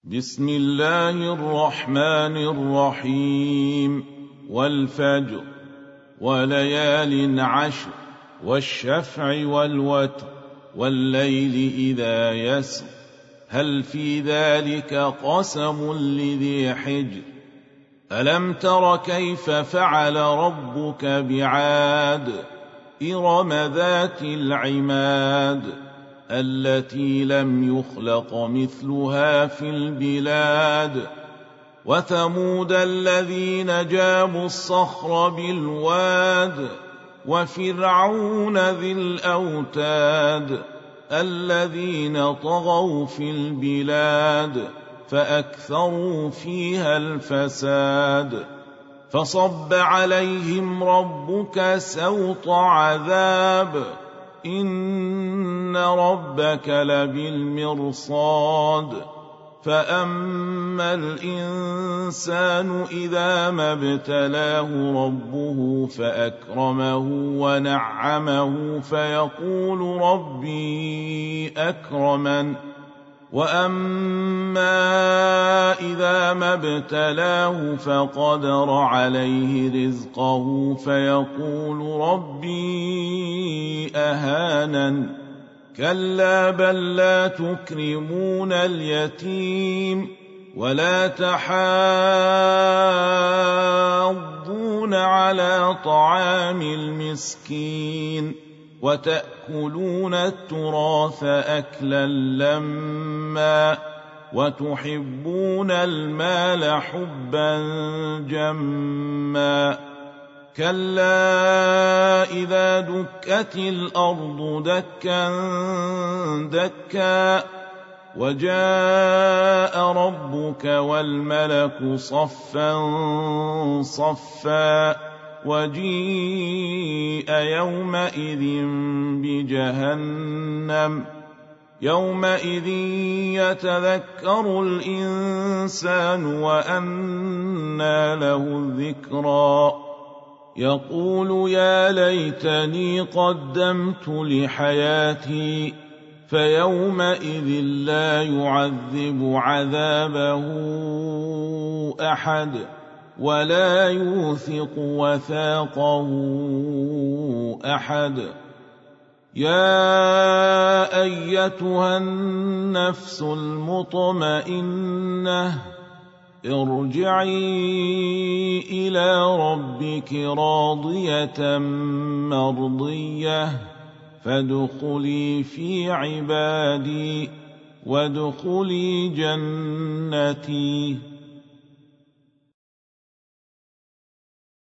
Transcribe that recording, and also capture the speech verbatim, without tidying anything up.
بسم الله الرحمن الرحيم والفجر وليال عشر والشفع والوتر والليل إذا يسر هل في ذلك قسم لذي حجر ألم تر كيف فعل ربك بعاد إرم ذات العماد التي لم يخلق مثلها في البلاد وثمود الذين جابوا الصخر بالواد وفرعون ذي الأوتاد الذين طغوا في البلاد فأكثروا فيها الفساد فصب عليهم ربك سوط عذاب إن ربك لبالمرصاد فأما الإنسان إذا ما ابتلاه ربه فأكرمه ونعمه فيقول ربي أكرمن وأما إذا ما ابتلاه فقدر عليه رزقه فيقول ربي أهانن كلا بل لا تكرمون اليتيم ولا تحاضون على طعام المسكين وتأكلون التراث أكلا لما وتحبون المال حبا جما كلا إذا دكت الأرض دكا دكا وجاء ربك والملك صفا صفا وجيء يومئذ بجهنم يومئذ يتذكر الإنسان وأنى له الذكرى يقول يا ليتني قدمت لحياتي فيومئذ لا يعذب عذابه أحد ولا يوثق وثاقه أحد يا أيتها النفس المطمئنة ارجعي إلى ربك راضية مرضية فادخلي في عبادي وادخلي جنتي.